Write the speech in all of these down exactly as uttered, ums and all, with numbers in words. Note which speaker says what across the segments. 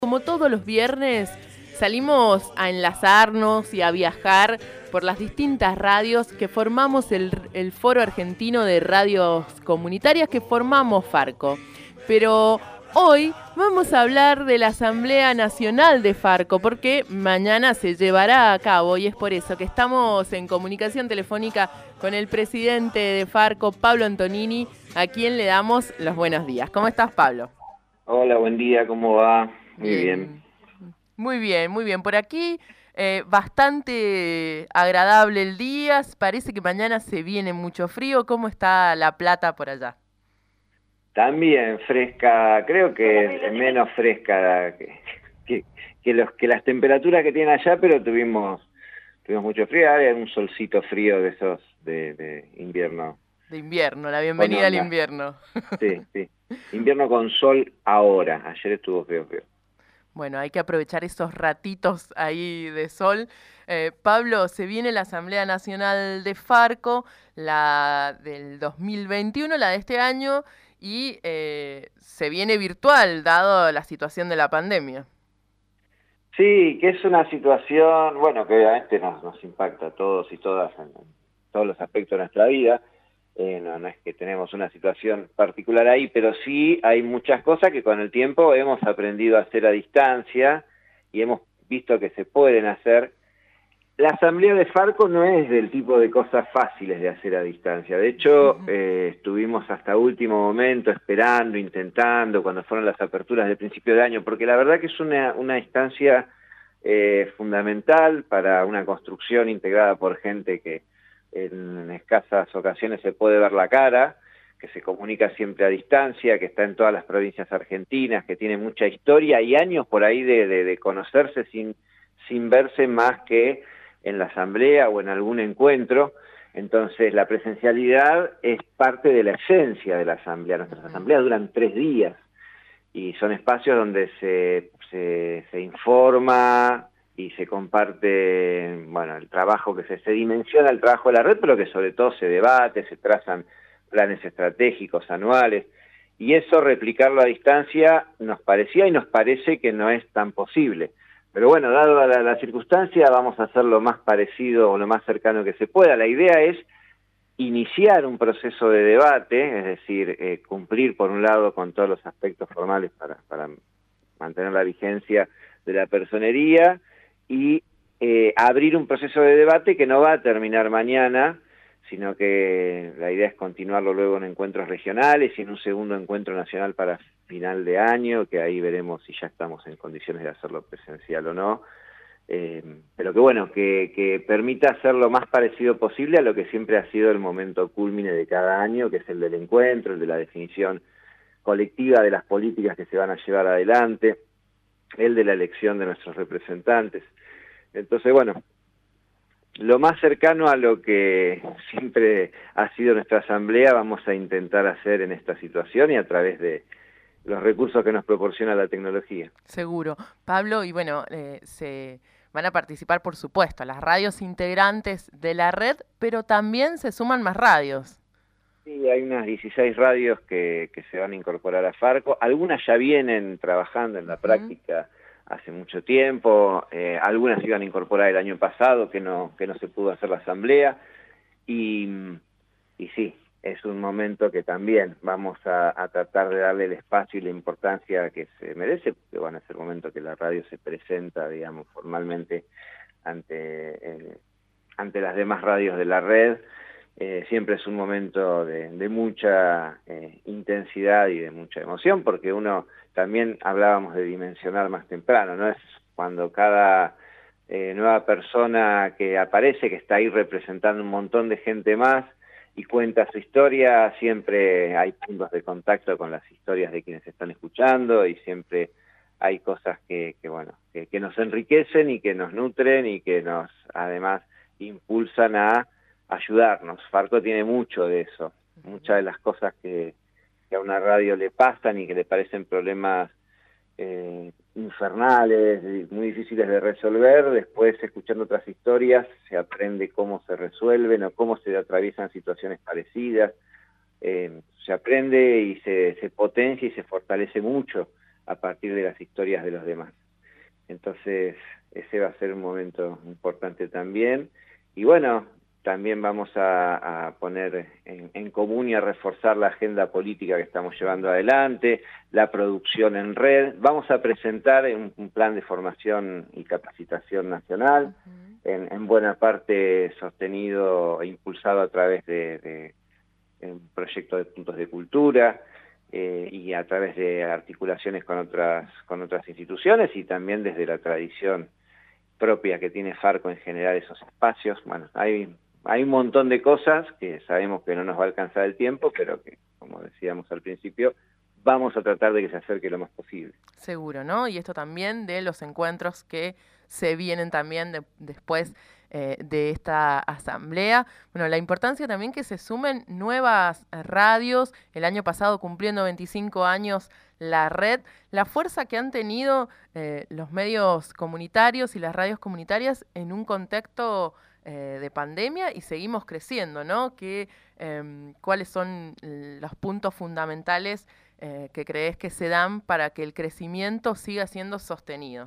Speaker 1: Como todos los viernes, salimos a enlazarnos y a viajar por las distintas radios que formamos el, el Foro Argentino de Radios Comunitarias que formamos Farco. Pero hoy vamos a hablar de la Asamblea Nacional de Farco, porque mañana se llevará a cabo y es por eso que estamos en comunicación telefónica con el presidente de Farco, Pablo Antonini, a quien le damos los buenos días. ¿Cómo estás, Pablo?
Speaker 2: Hola, buen día, ¿cómo va? Muy bien.
Speaker 1: Bien, muy bien, muy bien. Por aquí eh, bastante agradable el día. Parece que mañana se viene mucho frío. ¿Cómo está La Plata por allá?
Speaker 2: También fresca, creo que es menos fresca que, que, que los, que las temperaturas que tienen allá, pero tuvimos, tuvimos mucho frío, hay un solcito frío de esos de, de invierno
Speaker 1: De invierno, la
Speaker 2: con
Speaker 1: bienvenida al
Speaker 2: onda.
Speaker 1: invierno.
Speaker 2: Sí, sí. Invierno con sol ahora, ayer estuvo feo, feo.
Speaker 1: Bueno, hay que aprovechar esos ratitos ahí de sol. Eh, Pablo, se viene la Asamblea Nacional de Farco, la del dos mil veintiuno, la de este año, y eh, se viene virtual, dado la situación de la pandemia.
Speaker 2: Sí, que es una situación, bueno, que obviamente nos, nos impacta a todos y todas en, en todos los aspectos de nuestra vida. Eh, no, no es que tenemos una situación particular ahí, pero sí hay muchas cosas que con el tiempo hemos aprendido a hacer a distancia y hemos visto que se pueden hacer. La asamblea de Farco no es del tipo de cosas fáciles de hacer a distancia. De hecho, eh, estuvimos hasta último momento esperando, intentando, cuando fueron las aperturas del principio de año, porque la verdad que es una, una instancia eh, fundamental para una construcción integrada por gente que en escasas ocasiones se puede ver la cara, que se comunica siempre a distancia, que está en todas las provincias argentinas, que tiene mucha historia y años por ahí de, de, de conocerse sin, sin verse más que en la asamblea o en algún encuentro. Entonces la presencialidad es parte de la esencia de la asamblea. Nuestras asambleas duran tres días y son espacios donde se, se, se informa y se comparte, bueno, el trabajo que se, se dimensiona, el trabajo de la red, pero que sobre todo se debate, se trazan planes estratégicos anuales, y eso replicarlo a distancia nos parecía y nos parece que no es tan posible. Pero bueno, dado la, la circunstancia, vamos a hacer lo más parecido o lo más cercano que se pueda. La idea es iniciar un proceso de debate, es decir, eh, cumplir por un lado con todos los aspectos formales para, para mantener la vigencia de la personería y eh, abrir un proceso de debate que no va a terminar mañana, sino que la idea es continuarlo luego en encuentros regionales y en un segundo encuentro nacional para final de año, que ahí veremos si ya estamos en condiciones de hacerlo presencial o no. Eh, pero que bueno, que, que permita hacer lo más parecido posible a lo que siempre ha sido el momento cúlmine de cada año, que es el del encuentro, el de la definición colectiva de las políticas que se van a llevar adelante, el de la elección de nuestros representantes. Entonces, bueno, lo más cercano a lo que siempre ha sido nuestra asamblea vamos a intentar hacer en esta situación y a través de los recursos que nos proporciona la tecnología.
Speaker 1: Seguro. Pablo, y bueno, eh, se van a participar, por supuesto, las radios integrantes de la red, pero también se suman más radios.
Speaker 2: Sí, hay unas dieciséis radios que, que se van a incorporar a Farco. Algunas ya vienen trabajando en la
Speaker 1: Ujú.
Speaker 2: práctica hace mucho tiempo. Eh, algunas se iban a incorporar el año pasado, que no, que no se pudo hacer la asamblea. Y, y sí, es un momento que también vamos a, a tratar de darle el espacio y la importancia que se merece, porque bueno, es el momento que la radio se presenta, digamos, formalmente ante, eh, ante las demás radios de la red. Eh, siempre es un momento de, de mucha eh, intensidad y de mucha emoción, porque uno, también hablábamos de dimensionar más temprano, ¿no? Es cuando cada eh, nueva persona que aparece, que está ahí representando un montón de gente más y cuenta su historia, siempre hay puntos de contacto con las historias de quienes están escuchando y siempre hay cosas que, que bueno, que, que nos enriquecen y que nos nutren y que nos, además, impulsan a ayudarnos. Farco tiene mucho de eso, muchas de las cosas que, que a una radio le pasan y que le parecen problemas eh, infernales, muy difíciles de resolver, después escuchando otras historias se aprende cómo se resuelven o cómo se atraviesan situaciones parecidas, eh, se aprende y se, se potencia y se fortalece mucho a partir de las historias de los demás. Entonces, ese va a ser un momento importante también. Y bueno, también vamos a, a poner en, en común y a reforzar la agenda política que estamos llevando adelante, la producción en red. Vamos a presentar un, un plan de formación y capacitación nacional, uh-huh. en, en buena parte sostenido e impulsado a través de, de, de un proyecto de puntos de cultura, eh, y a través de articulaciones con otras, con otras instituciones y también desde la tradición propia que tiene Farco en generar esos espacios. Bueno, hay... Hay un montón de cosas que sabemos que no nos va a alcanzar el tiempo, pero que, como decíamos al principio, vamos a tratar de que se acerque lo más posible.
Speaker 1: Seguro, ¿no? Y esto también de los encuentros que se vienen también de, después eh, de esta asamblea. Bueno, la importancia también que se sumen nuevas radios. El año pasado, cumpliendo veinticinco años, la red, la fuerza que han tenido eh, los medios comunitarios y las radios comunitarias en un contexto Eh, de pandemia, y seguimos creciendo, ¿no? ¿Qué, eh, ¿Cuáles son los puntos fundamentales eh, que crees que se dan para que el crecimiento siga siendo sostenido?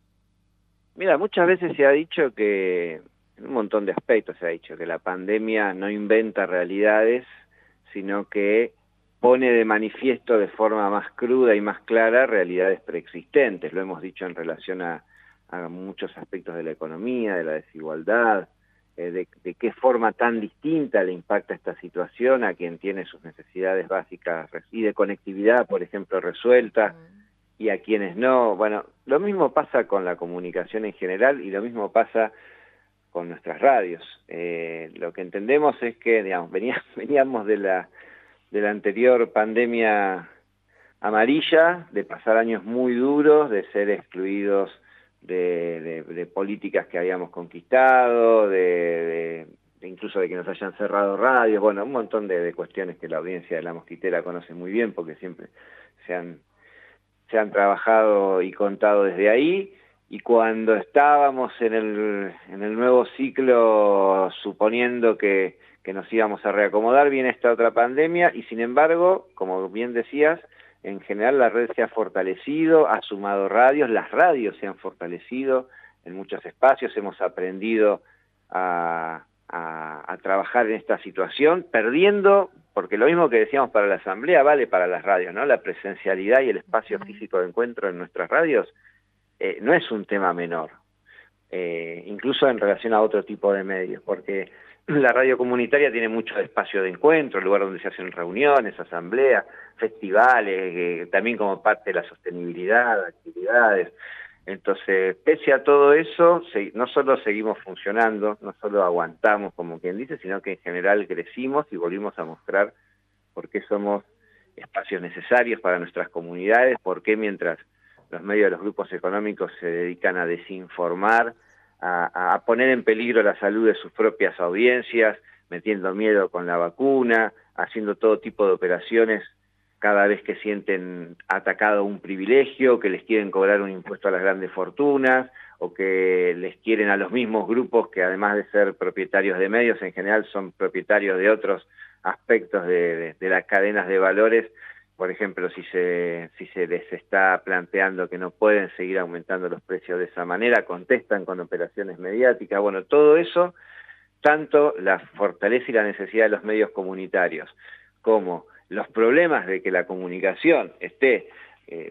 Speaker 2: Mira, muchas veces se ha dicho que, en un montón de aspectos se ha dicho, que la pandemia no inventa realidades, sino que pone de manifiesto de forma más cruda y más clara realidades preexistentes. Lo hemos dicho en relación a, a muchos aspectos de la economía, de la desigualdad, De, de qué forma tan distinta le impacta esta situación a quien tiene sus necesidades básicas y de conectividad, por ejemplo, resueltas, y a quienes no. Bueno, lo mismo pasa con la comunicación en general y lo mismo pasa con nuestras radios. Eh, lo que entendemos es que, digamos, veníamos, veníamos de la, de la anterior pandemia amarilla, de pasar años muy duros, de ser excluidos De, de, de políticas que habíamos conquistado, de, de, de incluso de que nos hayan cerrado radios, bueno, un montón de, de cuestiones que la audiencia de La Mosquitera conoce muy bien porque siempre se han, se han trabajado y contado desde ahí, y cuando estábamos en el, en el nuevo ciclo, suponiendo que, que nos íbamos a reacomodar, viene esta otra pandemia, y sin embargo, como bien decías, en general la red se ha fortalecido, ha sumado radios, las radios se han fortalecido en muchos espacios, hemos aprendido a, a, a trabajar en esta situación, perdiendo, porque lo mismo que decíamos para la asamblea vale para las radios, ¿no? La presencialidad y el espacio físico de encuentro en nuestras radios eh, no es un tema menor, eh, incluso en relación a otro tipo de medios, porque la radio comunitaria tiene mucho espacio de encuentro, lugar donde se hacen reuniones, asambleas, festivales, eh, también como parte de la sostenibilidad, actividades. Entonces, pese a todo eso, se, no solo seguimos funcionando, no solo aguantamos, como quien dice, sino que en general crecimos y volvimos a mostrar por qué somos espacios necesarios para nuestras comunidades, por qué mientras los medios de los grupos económicos se dedican a desinformar, A, a poner en peligro la salud de sus propias audiencias, metiendo miedo con la vacuna, haciendo todo tipo de operaciones cada vez que sienten atacado un privilegio, que les quieren cobrar un impuesto a las grandes fortunas, o que les quieren a los mismos grupos que, además de ser propietarios de medios, en general son propietarios de otros aspectos de, de, de las cadenas de valores. Por ejemplo, si se, si se les está planteando que no pueden seguir aumentando los precios de esa manera, contestan con operaciones mediáticas. Bueno, todo eso, tanto la fortaleza y la necesidad de los medios comunitarios, como los problemas de que la comunicación esté eh,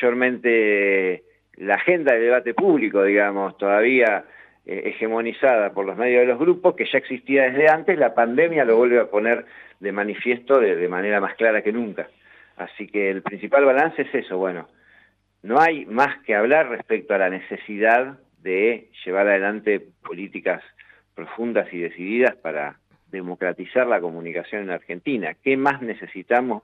Speaker 2: mayormente la agenda del debate público, digamos, todavía eh, hegemonizada por los medios de los grupos, que ya existía desde antes, la pandemia lo vuelve a poner de manifiesto de, de manera más clara que nunca. Así que el principal balance es eso, bueno, no hay más que hablar respecto a la necesidad de llevar adelante políticas profundas y decididas para democratizar la comunicación en Argentina. ¿Qué más necesitamos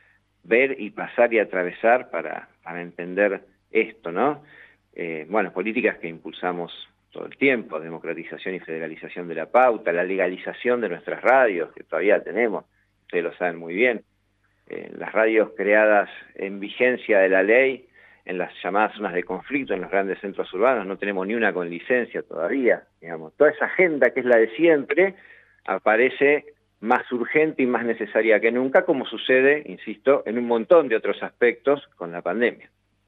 Speaker 2: ver y pasar y atravesar para, para entender esto, ¿no? Eh, bueno, políticas que impulsamos todo el tiempo, democratización y federalización de la pauta, la legalización de nuestras radios, que todavía tenemos, ustedes lo saben muy bien. Eh, las radios creadas en vigencia de la ley, en las llamadas zonas de conflicto, en los grandes centros urbanos, no tenemos ni una con licencia todavía, digamos. Toda esa agenda que es la de siempre aparece más urgente y más necesaria que nunca, como sucede, insisto, en un montón de otros aspectos con la pandemia.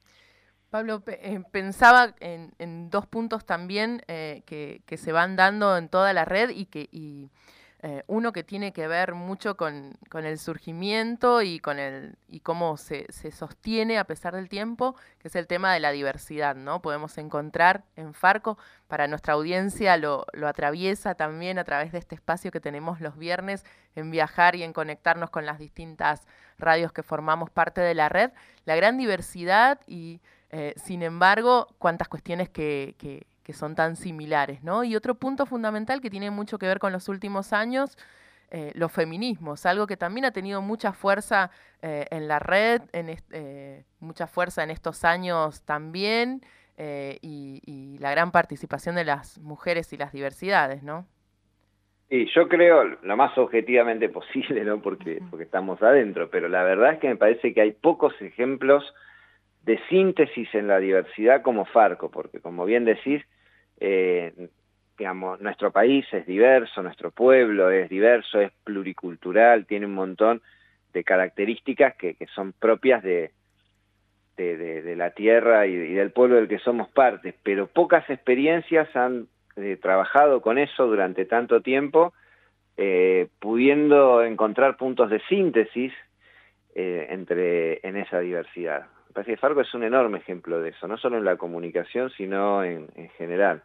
Speaker 1: Pablo, eh, pensaba en, en dos puntos también eh, que, que se van dando en toda la red y que y, eh, uno que tiene que ver mucho con, con el surgimiento y con el y cómo se, se sostiene a pesar del tiempo, que es el tema de la diversidad, ¿no? Podemos encontrar en Farco, para nuestra audiencia lo, lo atraviesa también a través de este espacio que tenemos los viernes en viajar y en conectarnos con las distintas radios que formamos parte de la red, la gran diversidad y Eh, sin embargo, cuántas cuestiones que, que, que son tan similares, ¿no? Y otro punto fundamental que tiene mucho que ver con los últimos años, eh, los feminismos, algo que también ha tenido mucha fuerza eh, en la red, en est eh, mucha fuerza en estos años también, eh, y, y la gran participación de las mujeres y las diversidades, ¿no?
Speaker 2: Sí, yo creo lo más objetivamente posible, ¿no? Porque, porque estamos adentro, pero la verdad es que me parece que hay pocos ejemplos de síntesis en la diversidad como Farco, porque como bien decís, eh, digamos, nuestro país es diverso, nuestro pueblo es diverso, es pluricultural, tiene un montón de características que, que son propias de, de, de, de la tierra y, y del pueblo del que somos parte, pero pocas experiencias han eh, trabajado con eso durante tanto tiempo, eh, pudiendo encontrar puntos de síntesis eh, entre en esa diversidad. Me parece que Farco es un enorme ejemplo de eso, no solo en la comunicación, sino en, en general,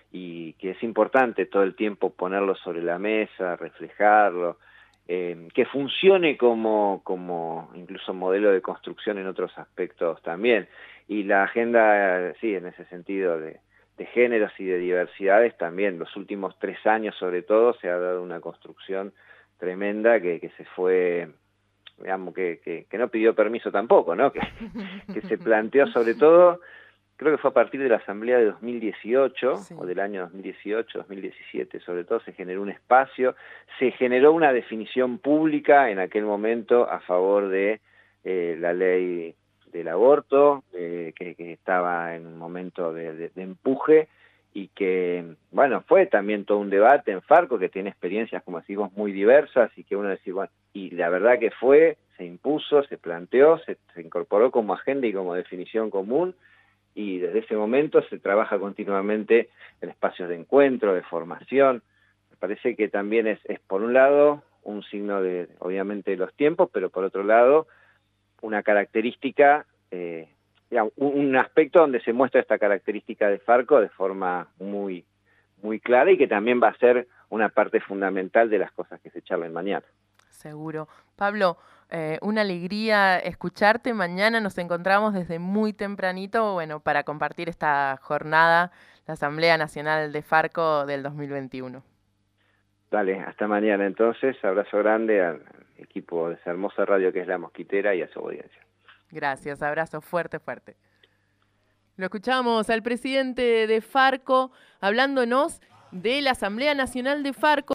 Speaker 2: y que es importante todo el tiempo ponerlo sobre la mesa, reflejarlo, eh, que funcione como, como incluso modelo de construcción en otros aspectos también. Y la agenda, sí, en ese sentido de, de géneros y de diversidades también, los últimos tres años sobre todo se ha dado una construcción tremenda que, que se fue... digamos, que, que, que no pidió permiso tampoco, ¿no? Que, que se planteó sobre todo, creo que fue a partir de la Asamblea de dos mil dieciocho, sí. o del año dos mil dieciocho, dos mil diecisiete, sobre todo se generó un espacio, se generó una definición pública en aquel momento a favor de eh, la ley del aborto, eh, que, que estaba en un momento de, de, de empuje, y que, bueno, fue también todo un debate en Farco, que tiene experiencias, como decimos, muy diversas, y que uno decía, bueno, y la verdad que fue, se impuso, se planteó, se, se incorporó como agenda y como definición común, y desde ese momento se trabaja continuamente en espacios de encuentro, de formación. Me parece que también es, es por un lado, un signo de, obviamente, de los tiempos, pero por otro lado, una característica, eh, digamos, un, un aspecto donde se muestra esta característica de Farco de forma muy, muy clara y que también va a ser una parte fundamental de las cosas que se charlen mañana.
Speaker 1: Seguro. Pablo, eh, una alegría escucharte. Mañana nos encontramos desde muy tempranito, bueno, para compartir esta jornada, la Asamblea Nacional de Farco del dos mil veintiuno.
Speaker 2: Dale, hasta mañana entonces. Abrazo grande al equipo de esa hermosa radio que es La Mosquitera y a su audiencia.
Speaker 1: Gracias, abrazo fuerte, fuerte. Lo escuchamos al presidente de Farco hablándonos de la Asamblea Nacional de Farco.